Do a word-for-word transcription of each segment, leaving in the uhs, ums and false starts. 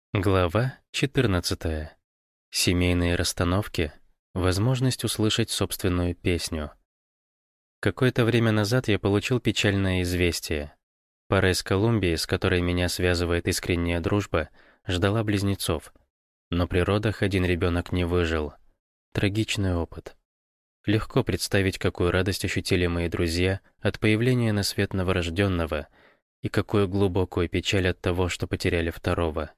Глава четырнадцатая. Семейные расстановки. Возможность услышать собственную песню. Какое-то время назад я получил печальное известие. Пара из Колумбии, с которой меня связывает искренняя дружба, ждала близнецов. Но при родах один ребенок не выжил. Трагичный опыт. Легко представить, какую радость ощутили мои друзья от появления на свет новорожденного и какую глубокую печаль от того, что потеряли второго.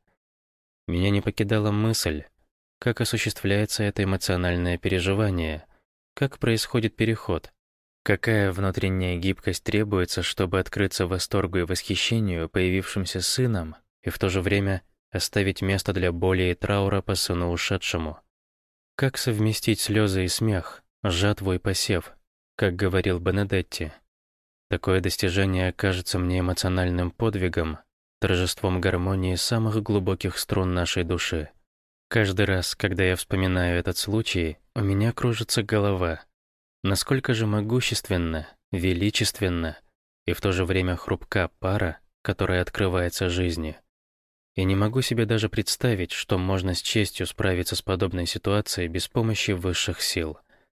Меня не покидала мысль, как осуществляется это эмоциональное переживание, как происходит переход, какая внутренняя гибкость требуется, чтобы открыться восторгу и восхищению появившимся сыном и в то же время оставить место для боли и траура по сыну ушедшему. Как совместить слезы и смех, жатву и посев, как говорил Бенедетти. Такое достижение кажется мне эмоциональным подвигом, торжеством гармонии самых глубоких струн нашей души. Каждый раз, когда я вспоминаю этот случай, у меня кружится голова. Насколько же могущественна, величественна и в то же время хрупка пара, которая открывается жизни. Я не могу себе даже представить, что можно с честью справиться с подобной ситуацией без помощи высших сил.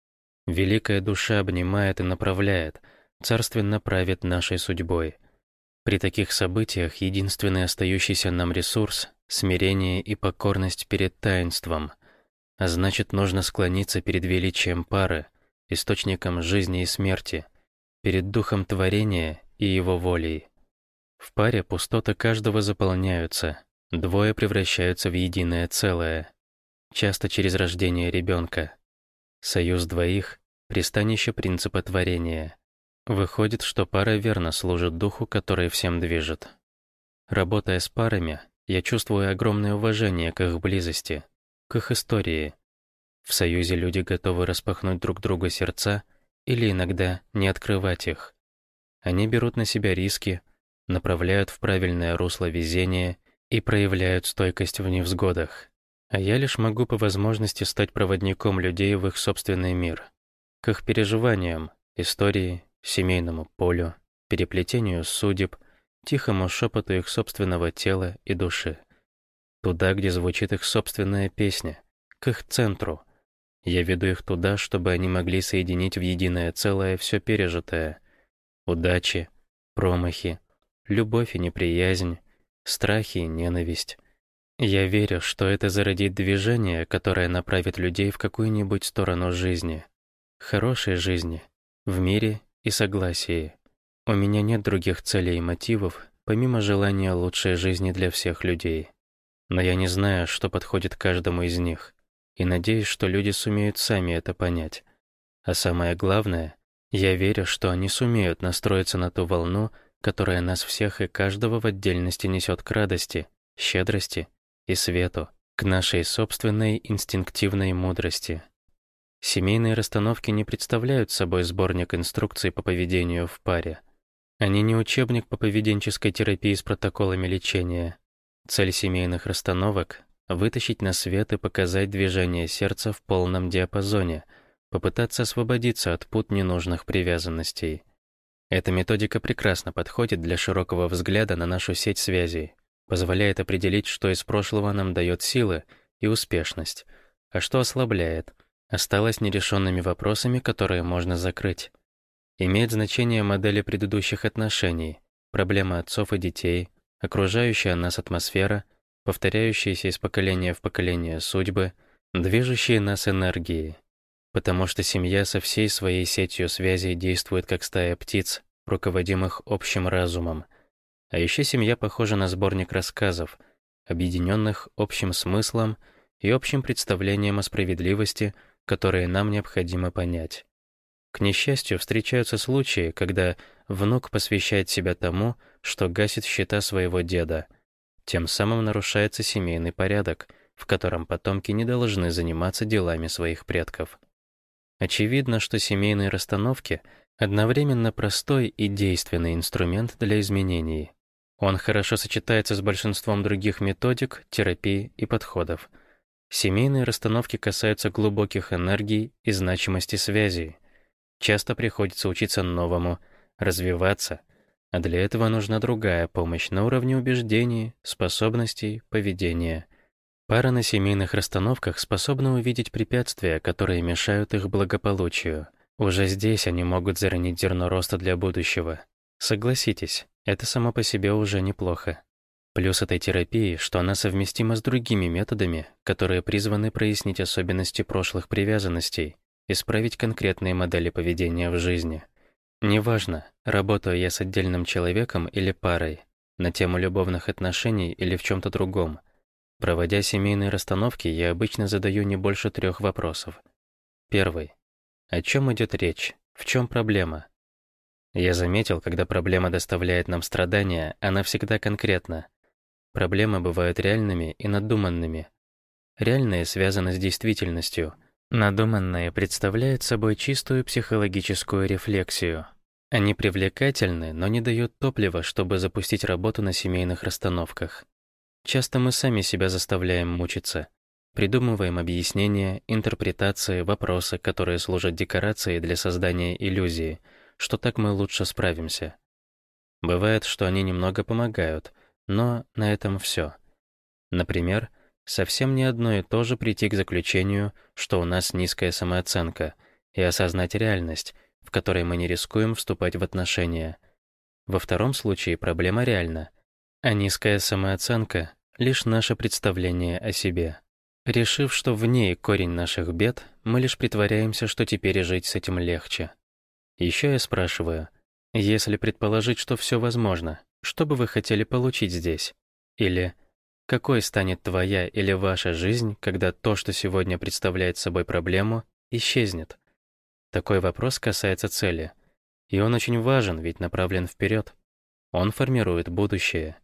Великая душа обнимает и направляет, царственно правит нашей судьбой. При таких событиях единственный остающийся нам ресурс — смирение и покорность перед таинством, а значит, нужно склониться перед величием пары, источником жизни и смерти, перед духом творения и его волей. В паре пустоты каждого заполняются, двое превращаются в единое целое, часто через рождение ребенка. Союз двоих — пристанище принципа творения. Выходит, что пара верно служит духу, который всем движет. Работая с парами, я чувствую огромное уважение к их близости, к их истории. В союзе люди готовы распахнуть друг другу сердца или иногда не открывать их. Они берут на себя риски, направляют в правильное русло везения и проявляют стойкость в невзгодах. А я лишь могу по возможности стать проводником людей в их собственный мир, к их переживаниям, истории, семейному полю, переплетению судеб, тихому шепоту их собственного тела и души. Туда, где звучит их собственная песня, к их центру. Я веду их туда, чтобы они могли соединить в единое целое все пережитое. Удачи, промахи, любовь и неприязнь, страхи и ненависть. Я верю, что это зародит движение, которое направит людей в какую-нибудь сторону жизни. Хорошей жизни, в мире и согласии. У меня нет других целей и мотивов, помимо желания лучшей жизни для всех людей. Но я не знаю, что подходит каждому из них, и надеюсь, что люди сумеют сами это понять. А самое главное, я верю, что они сумеют настроиться на ту волну, которая нас всех и каждого в отдельности несет к радости, щедрости и свету, к нашей собственной инстинктивной мудрости. Семейные расстановки не представляют собой сборник инструкций по поведению в паре. Они не учебник по поведенческой терапии с протоколами лечения. Цель семейных расстановок — вытащить на свет и показать движение сердца в полном диапазоне, попытаться освободиться от пут ненужных привязанностей. Эта методика прекрасно подходит для широкого взгляда на нашу сеть связей, позволяет определить, что из прошлого нам дает силы и успешность, а что ослабляет, осталось нерешенными вопросами, которые можно закрыть. Имеет значение модели предыдущих отношений, проблемы отцов и детей, окружающая нас атмосфера, повторяющиеся из поколения в поколение судьбы, движущие нас энергии. Потому что семья со всей своей сетью связей действует как стая птиц, руководимых общим разумом. А еще семья похожа на сборник рассказов, объединенных общим смыслом и общим представлением о справедливости, которые нам необходимо понять. К несчастью, встречаются случаи, когда внук посвящает себя тому, что гасит счета своего деда. Тем самым нарушается семейный порядок, в котором потомки не должны заниматься делами своих предков. Очевидно, что семейные расстановки — одновременно простой и действенный инструмент для изменений. Он хорошо сочетается с большинством других методик, терапий и подходов. Семейные расстановки касаются глубоких энергий и значимости связей. Часто приходится учиться новому, развиваться, А для этого нужна другая помощь на уровне убеждений, способностей, поведения. Пара на семейных расстановках способна увидеть препятствия, которые мешают их благополучию. Уже здесь они могут заронить зерно роста для будущего. Согласитесь, это само по себе уже неплохо. Плюс этой терапии, что она совместима с другими методами, которые призваны прояснить особенности прошлых привязанностей, исправить конкретные модели поведения в жизни. Неважно, работаю я с отдельным человеком или парой, на тему любовных отношений или в чем-то другом. Проводя семейные расстановки, я обычно задаю не больше трех вопросов. Первый. О чем идет речь? В чем проблема? Я заметил, когда проблема доставляет нам страдания, она всегда конкретна. Проблемы бывают реальными и надуманными. Реальные связаны с действительностью. Надуманные представляют собой чистую психологическую рефлексию. Они привлекательны, но не дают топлива, чтобы запустить работу на семейных расстановках. Часто мы сами себя заставляем мучиться. Придумываем объяснения, интерпретации, вопросы, которые служат декорацией для создания иллюзии, что так мы лучше справимся. Бывает, что они немного помогают, но на этом все. Например, совсем не одно и то же прийти к заключению, что у нас низкая самооценка, и осознать реальность, в которой мы не рискуем вступать в отношения. Во втором случае проблема реальна, а низкая самооценка — лишь наше представление о себе. Решив, что в ней корень наших бед, мы лишь притворяемся, что теперь и жить с этим легче. Еще я спрашиваю, если предположить, что все возможно, что бы вы хотели получить здесь? Или какой станет твоя или ваша жизнь, когда то, что сегодня представляет собой проблему, исчезнет? Такой вопрос касается цели. И он очень важен, ведь направлен вперед. Он формирует будущее.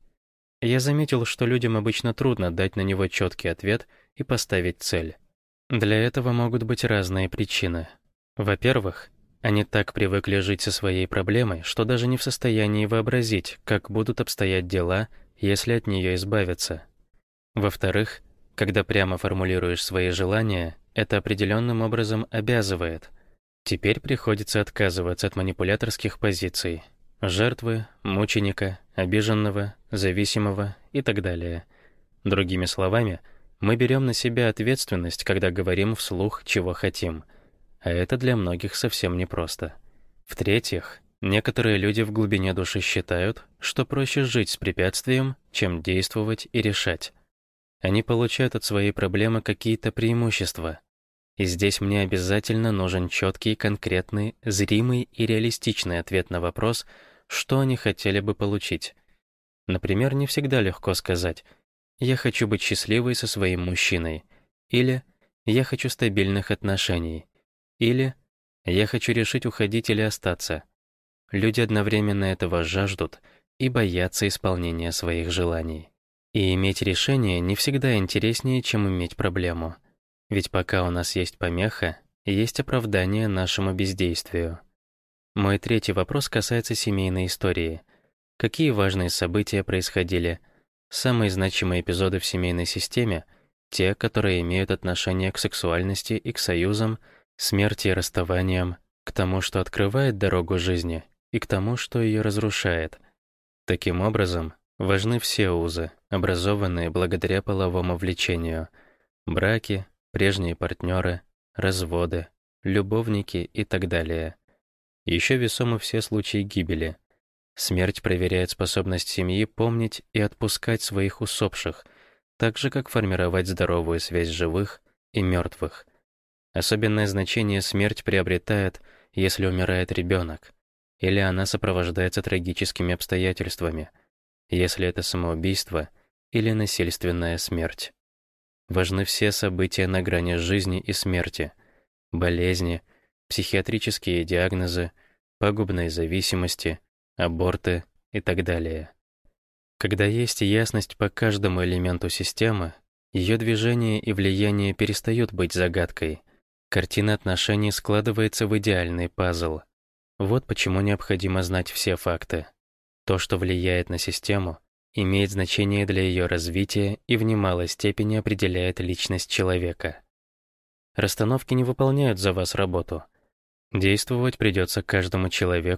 Я заметил, что людям обычно трудно дать на него четкий ответ и поставить цель. Для этого могут быть разные причины. Во-первых, они так привыкли жить со своей проблемой, что даже не в состоянии вообразить, как будут обстоять дела, если от нее избавиться. Во-вторых, когда прямо формулируешь свои желания, это определенным образом обязывает. Теперь приходится отказываться от манипуляторских позиций. Жертвы, мученика, обиженного, зависимого и так далее. Другими словами, мы берем на себя ответственность, когда говорим вслух, чего хотим. А это для многих совсем непросто. В-третьих, некоторые люди в глубине души считают, что проще жить с препятствием, чем действовать и решать. Они получают от своей проблемы какие-то преимущества. И здесь мне обязательно нужен четкий, конкретный, зримый и реалистичный ответ на вопрос, что они хотели бы получить. Например, не всегда легко сказать «я хочу быть счастливой со своим мужчиной» или «я хочу стабильных отношений» или «я хочу решить, уходить или остаться». Люди одновременно этого жаждут и боятся исполнения своих желаний. И иметь решение не всегда интереснее, чем иметь проблему. Ведь пока у нас есть помеха, есть оправдание нашему бездействию. Мой третий вопрос касается семейной истории. Какие важные события происходили? Самые значимые эпизоды в семейной системе — те, которые имеют отношение к сексуальности и к союзам, смерти и расставаниям, к тому, что открывает дорогу жизни, и к тому, что ее разрушает. Таким образом, важны все узы, образованные благодаря половому влечению: браки, прежние партнеры, разводы, любовники и так далее. Еще весомы все случаи гибели. Смерть проверяет способность семьи помнить и отпускать своих усопших, так же, как формировать здоровую связь живых и мертвых. Особенное значение смерть приобретает, если умирает ребенок, или она сопровождается трагическими обстоятельствами, если это самоубийство или насильственная смерть. Важны все события на грани жизни и смерти: болезни, психиатрические диагнозы, пагубные зависимости, аборты и так далее. Когда есть ясность по каждому элементу системы, ее движение и влияние перестают быть загадкой. Картина отношений складывается в идеальный пазл. Вот почему необходимо знать все факты. То, что влияет на систему, имеет значение для ее развития и в немалой степени определяет личность человека. Расстановки не выполняют за вас работу. Действовать придется каждому человеку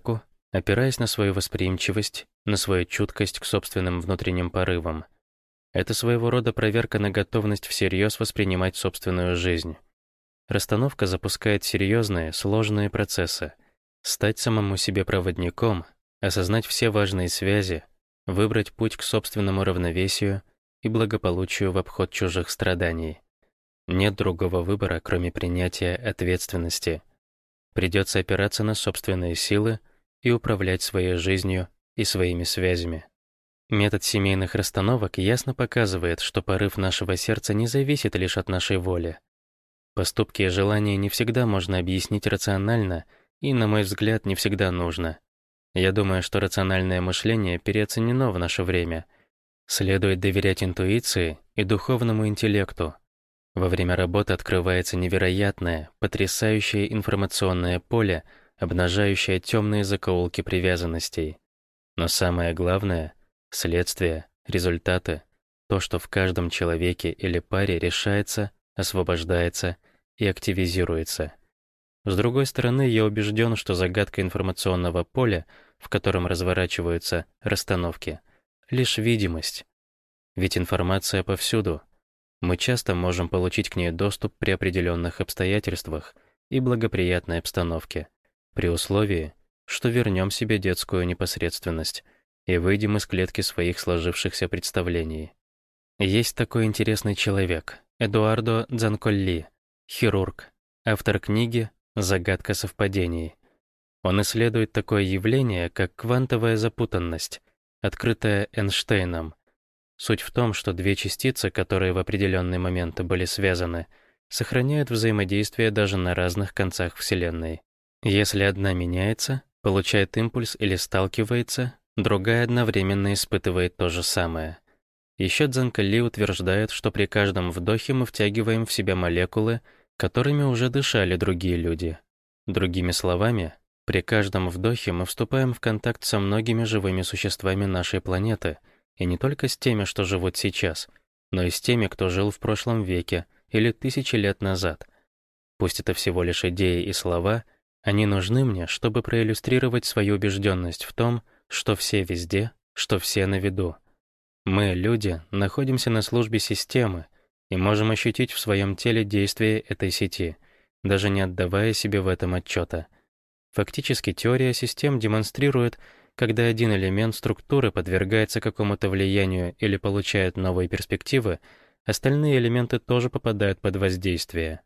опираясь на свою восприимчивость, на свою чуткость к собственным внутренним порывам. Это своего рода проверка на готовность всерьез воспринимать собственную жизнь. Расстановка запускает серьезные, сложные процессы. Стать самому себе проводником, осознать все важные связи, выбрать путь к собственному равновесию и благополучию в обход чужих страданий. Нет другого выбора, кроме принятия ответственности. Придется опираться на собственные силы и управлять своей жизнью и своими связями. Метод семейных расстановок ясно показывает, что порыв нашего сердца не зависит лишь от нашей воли. Поступки и желания не всегда можно объяснить рационально и, на мой взгляд, не всегда нужно. Я думаю, что рациональное мышление переоценено в наше время. Следует доверять интуиции и духовному интеллекту. Во время работы открывается невероятное, потрясающее информационное поле, обнажающее темные закоулки привязанностей. Но самое главное — следствие, результаты, то, что в каждом человеке или паре решается, освобождается и активизируется. С другой стороны, я убежден, что загадка информационного поля, в котором разворачиваются расстановки, лишь видимость. Ведь информация повсюду. Мы часто можем получить к ней доступ при определенных обстоятельствах и благоприятной обстановке, при условии, что вернем себе детскую непосредственность и выйдем из клетки своих сложившихся представлений. Есть такой интересный человек, Эдуардо Дзанколли, хирург, автор книги «Загадка совпадений». Он исследует такое явление, как квантовая запутанность, открытая Эйнштейном. Суть в том, что две частицы, которые в определенный момент были связаны, сохраняют взаимодействие даже на разных концах Вселенной. Если одна меняется, получает импульс или сталкивается, другая одновременно испытывает то же самое. Еще Дзанколли утверждает, что при каждом вдохе мы втягиваем в себя молекулы, которыми уже дышали другие люди. Другими словами, при каждом вдохе мы вступаем в контакт со многими живыми существами нашей планеты, и не только с теми, что живут сейчас, но и с теми, кто жил в прошлом веке или тысячи лет назад. Пусть это всего лишь идеи и слова, они нужны мне, чтобы проиллюстрировать свою убежденность в том, что все везде, что все на виду. Мы, люди, находимся на службе системы и можем ощутить в своем теле действие этой сети, даже не отдавая себе в этом отчета. Фактически теория систем демонстрирует, когда один элемент структуры подвергается какому-то влиянию или получает новые перспективы, остальные элементы тоже попадают под воздействие.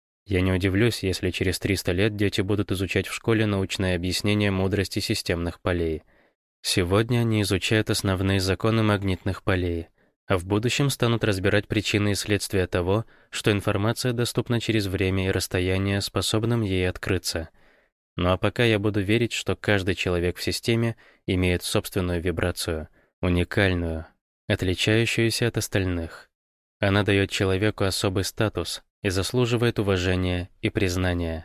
Я не удивлюсь, если через триста лет дети будут изучать в школе научное объяснение мудрости системных полей. Сегодня они изучают основные законы магнитных полей, а в будущем станут разбирать причины и следствия того, что информация доступна через время и расстояние, способным ей открыться. Ну а пока я буду верить, что каждый человек в системе имеет собственную вибрацию, уникальную, отличающуюся от остальных. Она дает человеку особый статус и заслуживает уважения и признания.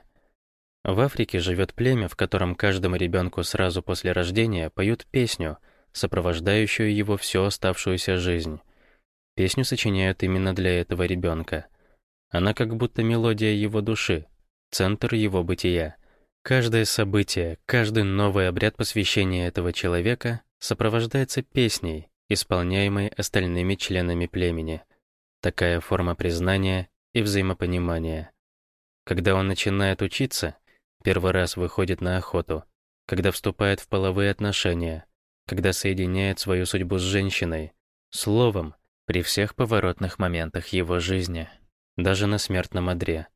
В Африке живет племя, в котором каждому ребенку сразу после рождения поют песню, сопровождающую его всю оставшуюся жизнь. Песню сочиняют именно для этого ребенка. Она как будто мелодия его души, центр его бытия. Каждое событие, каждый новый обряд посвящения этого человека сопровождается песней, исполняемой остальными членами племени. Такая форма признания и взаимопонимания. Когда он начинает учиться, первый раз выходит на охоту, когда вступает в половые отношения, когда соединяет свою судьбу с женщиной, словом, при всех поворотных моментах его жизни, даже на смертном одре.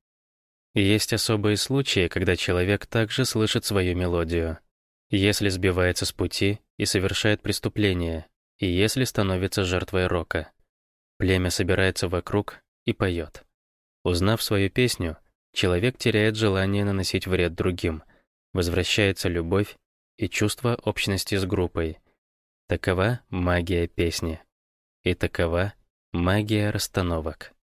И есть особые случаи, когда человек также слышит свою мелодию. Если сбивается с пути и совершает преступление, и если становится жертвой рока. Племя собирается вокруг и поет. Узнав свою песню, человек теряет желание наносить вред другим, возвращается любовь и чувство общности с группой. Такова магия песни. И такова магия расстановок.